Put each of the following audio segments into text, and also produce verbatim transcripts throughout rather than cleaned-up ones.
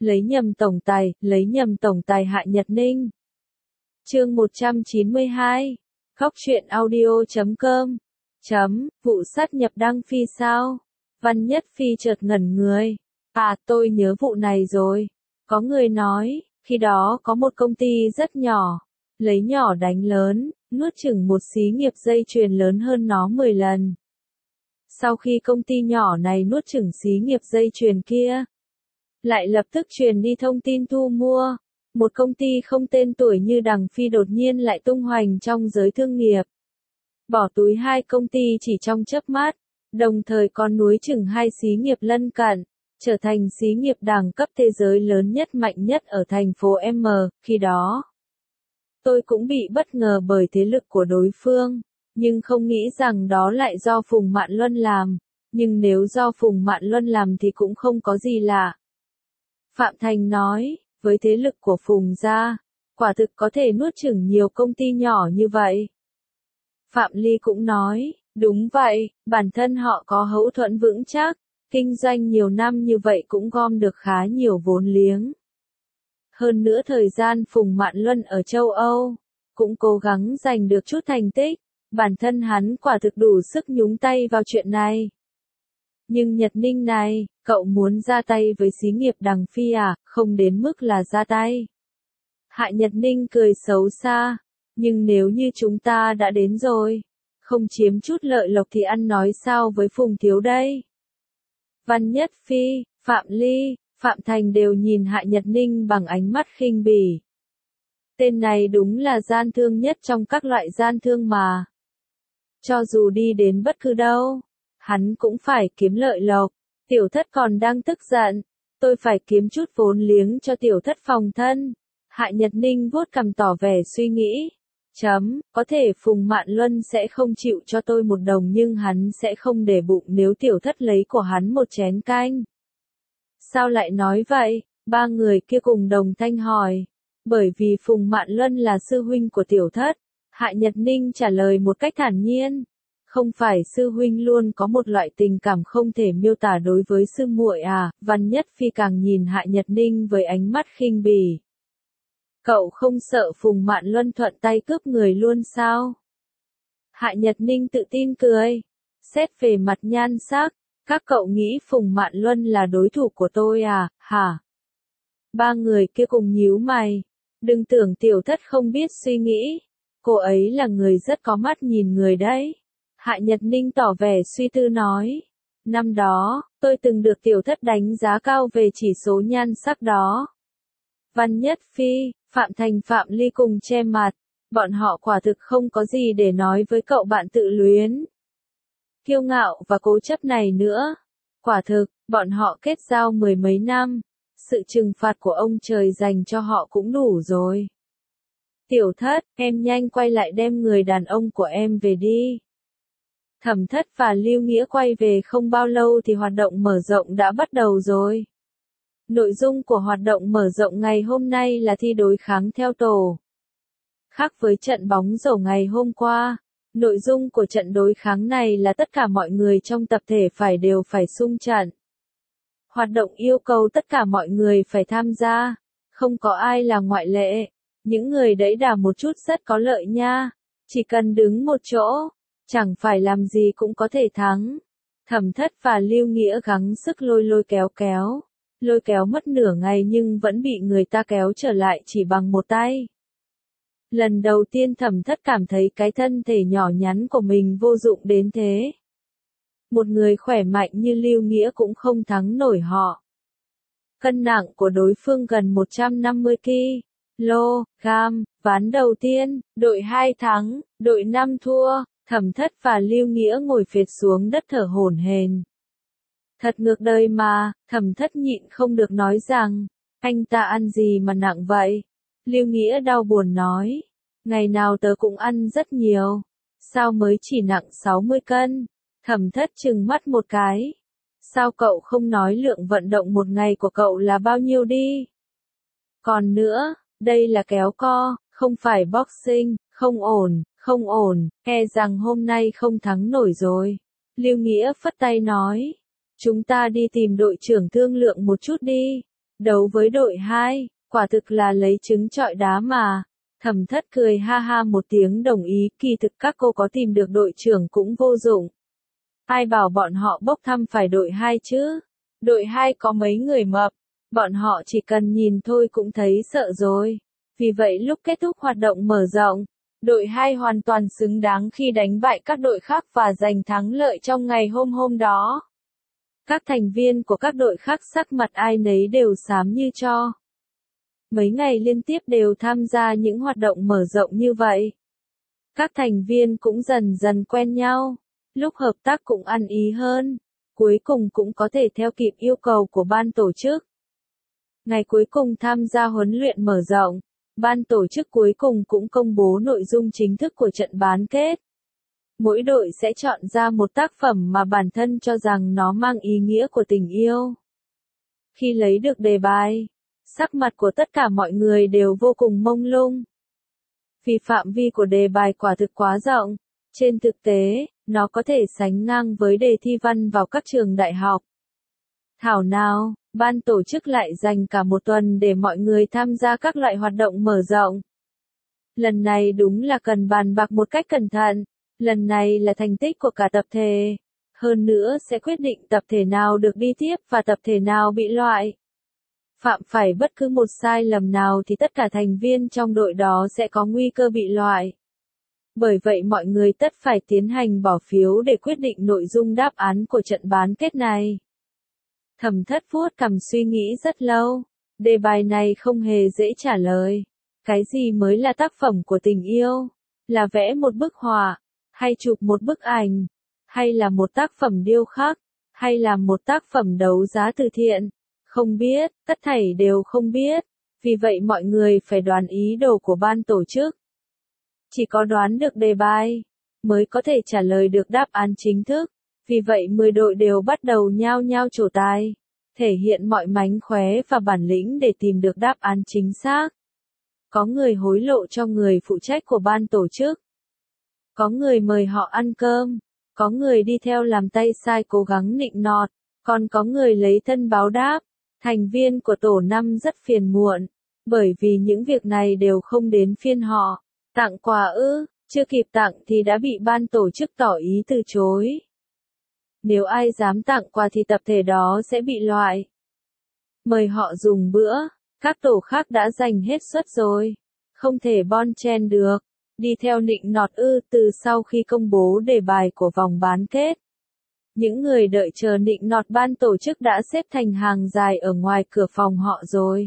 lấy nhầm tổng tài, lấy nhầm tổng tài Hạ Nhật Ninh. Chương một trăm chín mươi hai. Khóc chuyện audio chấm com. Chấm, vụ sát nhập Đăng Phi sao? Văn Nhất Phi chợt ngẩn người. À, tôi nhớ vụ này rồi. Có người nói, khi đó có một công ty rất nhỏ, lấy nhỏ đánh lớn, nuốt chửng một xí nghiệp dây chuyền lớn hơn nó mười lần. Sau khi công ty nhỏ này nuốt chửng xí nghiệp dây chuyền kia, lại lập tức truyền đi thông tin thu mua. Một công ty không tên tuổi như Đằng Phi đột nhiên lại tung hoành trong giới thương nghiệp. Bỏ túi hai công ty chỉ trong chớp mắt, đồng thời còn núi chửng hai xí nghiệp lân cận, trở thành xí nghiệp đẳng cấp thế giới lớn nhất mạnh nhất ở thành phố M. Khi đó, tôi cũng bị bất ngờ bởi thế lực của đối phương, nhưng không nghĩ rằng đó lại do Phùng Mạn Luân làm. Nhưng nếu do Phùng Mạn Luân làm thì cũng không có gì lạ. Phạm Thành nói, với thế lực của Phùng gia, quả thực có thể nuốt chửng nhiều công ty nhỏ như vậy. Phạm Ly cũng nói, đúng vậy, bản thân họ có hậu thuẫn vững chắc, kinh doanh nhiều năm như vậy cũng gom được khá nhiều vốn liếng. Hơn nữa thời gian Phùng Mạn Luân ở châu Âu, cũng cố gắng giành được chút thành tích, bản thân hắn quả thực đủ sức nhúng tay vào chuyện này. Nhưng Nhật Ninh này, cậu muốn ra tay với xí nghiệp Đằng Phi à, không đến mức là ra tay. Hạ Nhật Ninh cười xấu xa, nhưng nếu như chúng ta đã đến rồi, không chiếm chút lợi lộc thì ăn nói sao với Phùng thiếu đây? Văn Nhất Phi, Phạm Ly, Phạm Thành đều nhìn Hạ Nhật Ninh bằng ánh mắt khinh bỉ. Tên này đúng là gian thương nhất trong các loại gian thương mà. Cho dù đi đến bất cứ đâu, hắn cũng phải kiếm lợi lộc. Tiểu thất còn đang tức giận, tôi phải kiếm chút vốn liếng cho tiểu thất phòng thân. Hạ Nhật Ninh vuốt cằm tỏ vẻ suy nghĩ. Chấm, có thể Phùng Mạn Luân sẽ không chịu cho tôi một đồng nhưng hắn sẽ không để bụng nếu tiểu thất lấy của hắn một chén canh. Sao lại nói vậy? Ba người kia cùng đồng thanh hỏi. Bởi vì Phùng Mạn Luân là sư huynh của tiểu thất. Hạ Nhật Ninh trả lời một cách thản nhiên. Không phải sư huynh luôn có một loại tình cảm không thể miêu tả đối với sư muội à? Văn Nhất Phi càng nhìn Hạ Nhật Ninh với ánh mắt khinh bỉ. Cậu không sợ Phùng Mạn Luân thuận tay cướp người luôn sao? Hạ Nhật Ninh tự tin cười. Xét về mặt nhan sắc, các cậu nghĩ Phùng Mạn Luân là đối thủ của tôi à, hả? Ba người kia cùng nhíu mày. Đừng tưởng tiểu thất không biết suy nghĩ. Cô ấy là người rất có mắt nhìn người đấy. Hạ Nhật Ninh tỏ vẻ suy tư nói. Năm đó, tôi từng được tiểu thất đánh giá cao về chỉ số nhan sắc đó. Văn Nhất Phi, Phạm Thành Phạm Ly cùng che mặt. Bọn họ quả thực không có gì để nói với cậu bạn tự luyến. Kiêu ngạo và cố chấp này nữa. Quả thực, bọn họ kết giao mười mấy năm. Sự trừng phạt của ông trời dành cho họ cũng đủ rồi. Tiểu thất, em nhanh quay lại đem người đàn ông của em về đi. Thẩm Thất và Lưu Nghĩa quay về không bao lâu thì hoạt động mở rộng đã bắt đầu rồi. Nội dung của hoạt động mở rộng ngày hôm nay là thi đối kháng theo tổ. Khác với trận bóng rổ ngày hôm qua, nội dung của trận đối kháng này là tất cả mọi người trong tập thể phải đều phải xung trận. Hoạt động yêu cầu tất cả mọi người phải tham gia, không có ai là ngoại lệ. Những người đẩy đà một chút rất có lợi nha, chỉ cần đứng một chỗ, chẳng phải làm gì cũng có thể thắng. Thẩm Thất và Lưu Nghĩa gắng sức lôi lôi kéo kéo, lôi kéo mất nửa ngày nhưng vẫn bị người ta kéo trở lại chỉ bằng một tay. Lần đầu tiên Thẩm Thất cảm thấy cái thân thể nhỏ nhắn của mình vô dụng đến thế. Một người khỏe mạnh như Lưu Nghĩa cũng không thắng nổi họ. Cân nặng của đối phương gần một trăm năm mươi ki lô gam, ván đầu tiên, đội hai thắng, đội năm thua, Thẩm Thất và Lưu Nghĩa ngồi phệt xuống đất thở hổn hển. Thật ngược đời mà, Thẩm Thất nhịn không được nói rằng, anh ta ăn gì mà nặng vậy? Lưu Nghĩa đau buồn nói, ngày nào tớ cũng ăn rất nhiều, sao mới chỉ nặng sáu mươi cân? Thẩm Thất trừng mắt một cái. Sao cậu không nói lượng vận động một ngày của cậu là bao nhiêu đi? Còn nữa, đây là kéo co, không phải boxing, không ổn, không ổn, e rằng hôm nay không thắng nổi rồi. Lưu Nghĩa phất tay nói, chúng ta đi tìm đội trưởng thương lượng một chút đi. Đấu với đội hai, quả thực là lấy trứng trọi đá mà. Thẩm Thất cười ha ha một tiếng đồng ý, kỳ thực các cô có tìm được đội trưởng cũng vô dụng. Ai bảo bọn họ bốc thăm phải đội hai chứ? Đội hai có mấy người mập, bọn họ chỉ cần nhìn thôi cũng thấy sợ rồi. Vì vậy lúc kết thúc hoạt động mở rộng, đội hai hoàn toàn xứng đáng khi đánh bại các đội khác và giành thắng lợi trong ngày hôm hôm đó. Các thành viên của các đội khác sắc mặt ai nấy đều xám như tro. Mấy ngày liên tiếp đều tham gia những hoạt động mở rộng như vậy. Các thành viên cũng dần dần quen nhau, lúc hợp tác cũng ăn ý hơn, cuối cùng cũng có thể theo kịp yêu cầu của ban tổ chức. Ngày cuối cùng tham gia huấn luyện mở rộng, ban tổ chức cuối cùng cũng công bố nội dung chính thức của trận bán kết. Mỗi đội sẽ chọn ra một tác phẩm mà bản thân cho rằng nó mang ý nghĩa của tình yêu. Khi lấy được đề bài, sắc mặt của tất cả mọi người đều vô cùng mông lung. Vì phạm vi của đề bài quả thực quá rộng, trên thực tế, nó có thể sánh ngang với đề thi văn vào các trường đại học. Thảo nào, ban tổ chức lại dành cả một tuần để mọi người tham gia các loại hoạt động mở rộng. Lần này đúng là cần bàn bạc một cách cẩn thận, lần này là thành tích của cả tập thể. Hơn nữa sẽ quyết định tập thể nào được đi tiếp và tập thể nào bị loại. Phạm phải bất cứ một sai lầm nào thì tất cả thành viên trong đội đó sẽ có nguy cơ bị loại. Bởi vậy mọi người tất phải tiến hành bỏ phiếu để quyết định nội dung đáp án của trận bán kết này. Thẩm Thất vuốt cằm suy nghĩ rất lâu, đề bài này không hề dễ trả lời. Cái gì mới là tác phẩm của tình yêu? Là vẽ một bức họa, hay chụp một bức ảnh, hay là một tác phẩm điêu khắc, hay là một tác phẩm đấu giá từ thiện? Không biết, tất thảy đều không biết, vì vậy mọi người phải đoán ý đồ của ban tổ chức. Chỉ có đoán được đề bài, mới có thể trả lời được đáp án chính thức, vì vậy mười đội đều bắt đầu nhao nhao trổ tài, thể hiện mọi mánh khóe và bản lĩnh để tìm được đáp án chính xác. Có người hối lộ cho người phụ trách của ban tổ chức. Có người mời họ ăn cơm, có người đi theo làm tay sai cố gắng nịnh nọt, còn có người lấy thân báo đáp. Thành viên của tổ năm rất phiền muộn, bởi vì những việc này đều không đến phiên họ. Tặng quà ư, chưa kịp tặng thì đã bị ban tổ chức tỏ ý từ chối. Nếu ai dám tặng quà thì tập thể đó sẽ bị loại. Mời họ dùng bữa, các tổ khác đã dành hết suất rồi, không thể bon chen được. Đi theo nịnh nọt ư, từ sau khi công bố đề bài của vòng bán kết. Những người đợi chờ nịnh nọt ban tổ chức đã xếp thành hàng dài ở ngoài cửa phòng họ rồi.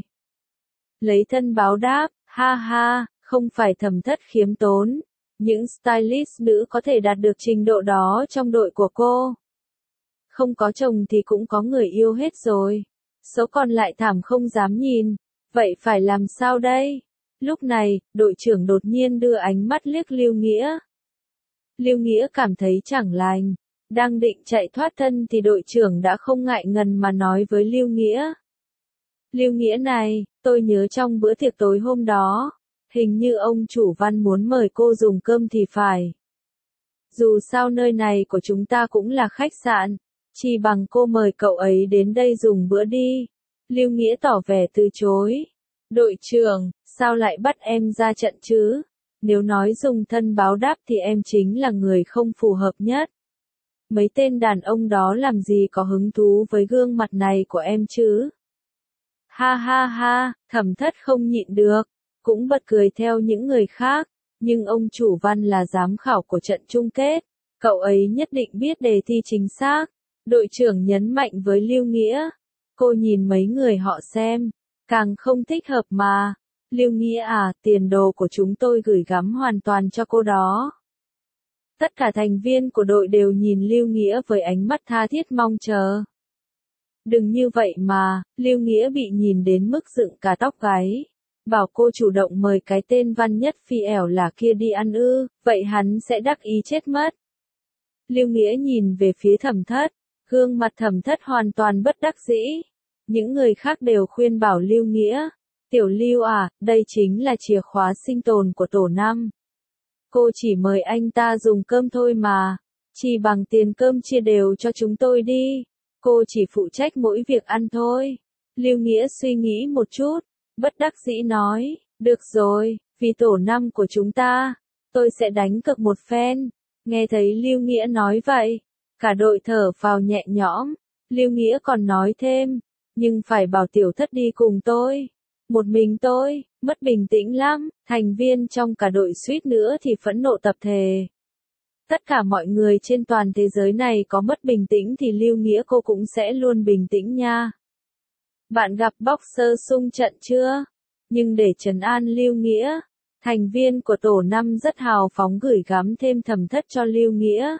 Lấy thân báo đáp, ha ha, không phải Thẩm Thất khiếm tốn. Những stylist nữ có thể đạt được trình độ đó trong đội của cô. Không có chồng thì cũng có người yêu hết rồi. Số còn lại thảm không dám nhìn. Vậy phải làm sao đây? Lúc này, đội trưởng đột nhiên đưa ánh mắt liếc Lưu Nghĩa. Lưu Nghĩa cảm thấy chẳng lành. Đang định chạy thoát thân thì đội trưởng đã không ngại ngần mà nói với Lưu Nghĩa. Lưu Nghĩa này, tôi nhớ trong bữa tiệc tối hôm đó, hình như ông chủ Văn muốn mời cô dùng cơm thì phải. Dù sao nơi này của chúng ta cũng là khách sạn, chỉ bằng cô mời cậu ấy đến đây dùng bữa đi. Lưu Nghĩa tỏ vẻ từ chối. Đội trưởng, sao lại bắt em ra trận chứ? Nếu nói dùng thân báo đáp thì em chính là người không phù hợp nhất. Mấy tên đàn ông đó làm gì có hứng thú với gương mặt này của em chứ? Ha ha ha, Thẩm Thất không nhịn được, cũng bật cười theo những người khác, nhưng ông chủ Văn là giám khảo của trận chung kết, cậu ấy nhất định biết đề thi chính xác. Đội trưởng nhấn mạnh với Lưu Nghĩa, cô nhìn mấy người họ xem, càng không thích hợp mà. Lưu Nghĩa à, tiền đồ của chúng tôi gửi gắm hoàn toàn cho cô đó. Tất cả thành viên của đội đều nhìn Lưu Nghĩa với ánh mắt tha thiết mong chờ. Đừng như vậy mà, Lưu Nghĩa bị nhìn đến mức dựng cả tóc gáy. Bảo cô chủ động mời cái tên Văn Nhất Phi ẻo là kia đi ăn ư, vậy hắn sẽ đắc ý chết mất. Lưu Nghĩa nhìn về phía Thẩm Thất, gương mặt Thẩm Thất hoàn toàn bất đắc dĩ. Những người khác đều khuyên bảo Lưu Nghĩa, tiểu Lưu à, đây chính là chìa khóa sinh tồn của tổ năm. Cô chỉ mời anh ta dùng cơm thôi mà, chỉ bằng tiền cơm chia đều cho chúng tôi đi, cô chỉ phụ trách mỗi việc ăn thôi. Lưu Nghĩa suy nghĩ một chút, bất đắc dĩ nói, được rồi, vì tổ năm của chúng ta, tôi sẽ đánh cược một phen. Nghe thấy Lưu Nghĩa nói vậy, cả đội thở phào nhẹ nhõm. Lưu Nghĩa còn nói thêm, nhưng phải bảo tiểu thất đi cùng tôi. Một mình tôi, mất bình tĩnh lắm, thành viên trong cả đội suýt nữa thì phẫn nộ tập thể. Tất cả mọi người trên toàn thế giới này có mất bình tĩnh thì Lưu Nghĩa cô cũng sẽ luôn bình tĩnh nha. Bạn gặp boxer xung trận chưa? Nhưng để trấn an Lưu Nghĩa, thành viên của tổ năm rất hào phóng gửi gắm thêm Thẩm Thất cho Lưu Nghĩa.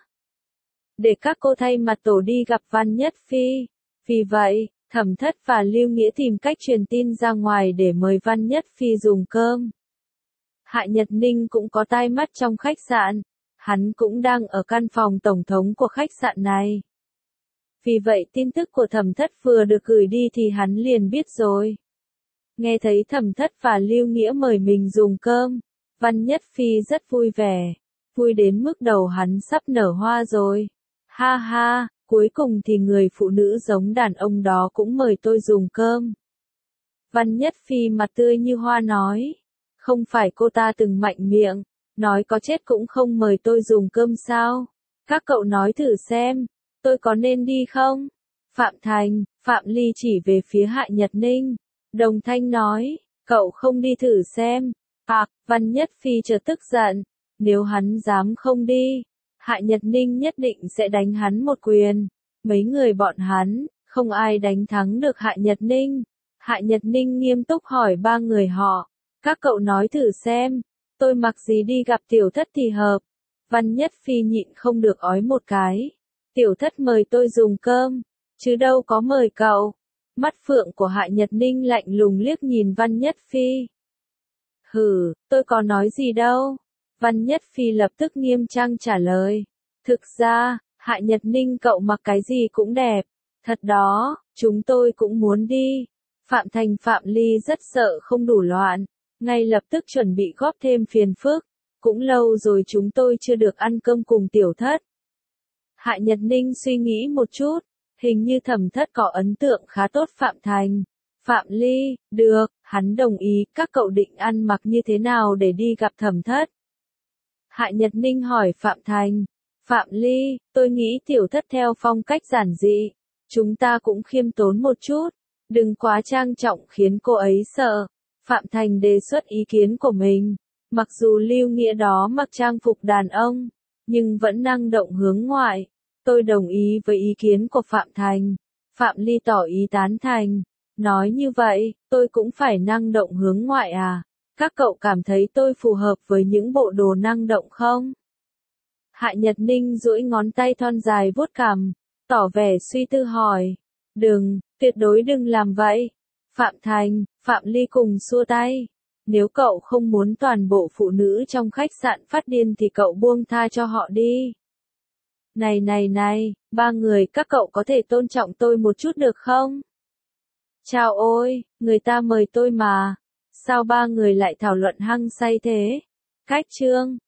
Để các cô thay mặt tổ đi gặp Văn Nhất Phi. Vì vậy, Thẩm Thất và Lưu Nghĩa tìm cách truyền tin ra ngoài để mời Văn Nhất Phi dùng cơm. Hạ Nhật Ninh cũng có tai mắt trong khách sạn. Hắn cũng đang ở căn phòng tổng thống của khách sạn này. Vì vậy tin tức của Thẩm Thất vừa được gửi đi thì hắn liền biết rồi. Nghe thấy Thẩm Thất và Lưu Nghĩa mời mình dùng cơm, Văn Nhất Phi rất vui vẻ, vui đến mức đầu hắn sắp nở hoa rồi. Ha ha, cuối cùng thì người phụ nữ giống đàn ông đó cũng mời tôi dùng cơm. Văn Nhất Phi mặt tươi như hoa nói, không phải cô ta từng mạnh miệng, nói có chết cũng không mời tôi dùng cơm sao? Các cậu nói thử xem, tôi có nên đi không? Phạm Thành, Phạm Ly chỉ về phía Hạ Nhật Ninh. Đồng Thanh nói, cậu không đi thử xem. À, Văn Nhất Phi chợt tức giận, nếu hắn dám không đi, Hạ Nhật Ninh nhất định sẽ đánh hắn một quyền. Mấy người bọn hắn, không ai đánh thắng được Hạ Nhật Ninh. Hạ Nhật Ninh nghiêm túc hỏi ba người họ, các cậu nói thử xem, tôi mặc gì đi gặp tiểu thất thì hợp. Văn Nhất Phi nhịn không được ói một cái. Tiểu thất mời tôi dùng cơm, chứ đâu có mời cậu. Mắt phượng của Hạ Nhật Ninh lạnh lùng liếc nhìn Văn Nhất Phi. Hừ, tôi có nói gì đâu. Văn Nhất Phi lập tức nghiêm trang trả lời. Thực ra, Hạ Nhật Ninh cậu mặc cái gì cũng đẹp. Thật đó, chúng tôi cũng muốn đi. Phạm Thành Phạm Ly rất sợ không đủ loạn, ngay lập tức chuẩn bị góp thêm phiền phức. Cũng lâu rồi chúng tôi chưa được ăn cơm cùng tiểu thất. Hạ Nhật Ninh suy nghĩ một chút, hình như Thẩm Thất có ấn tượng khá tốt Phạm Thành. Phạm Ly, được, hắn đồng ý, các cậu định ăn mặc như thế nào để đi gặp Thẩm Thất? Hạ Nhật Ninh hỏi Phạm Thành. Phạm Ly, tôi nghĩ tiểu thất theo phong cách giản dị. Chúng ta cũng khiêm tốn một chút, đừng quá trang trọng khiến cô ấy sợ. Phạm Thành đề xuất ý kiến của mình. Mặc dù Lưu Nghĩa đó mặc trang phục đàn ông, nhưng vẫn năng động hướng ngoại. Tôi đồng ý với ý kiến của Phạm Thành. Phạm Ly tỏ ý tán thành. Nói như vậy, tôi cũng phải năng động hướng ngoại à? Các cậu cảm thấy tôi phù hợp với những bộ đồ năng động không? Hạ Nhật Ninh duỗi ngón tay thon dài vuốt cằm, tỏ vẻ suy tư hỏi. Đừng, tuyệt đối đừng làm vậy. Phạm Thành, Phạm Ly cùng xua tay. Nếu cậu không muốn toàn bộ phụ nữ trong khách sạn phát điên thì cậu buông tha cho họ đi. Này này này, ba người các cậu có thể tôn trọng tôi một chút được không? Chao ôi, người ta mời tôi mà. Sao ba người lại thảo luận hăng say thế? Cách chương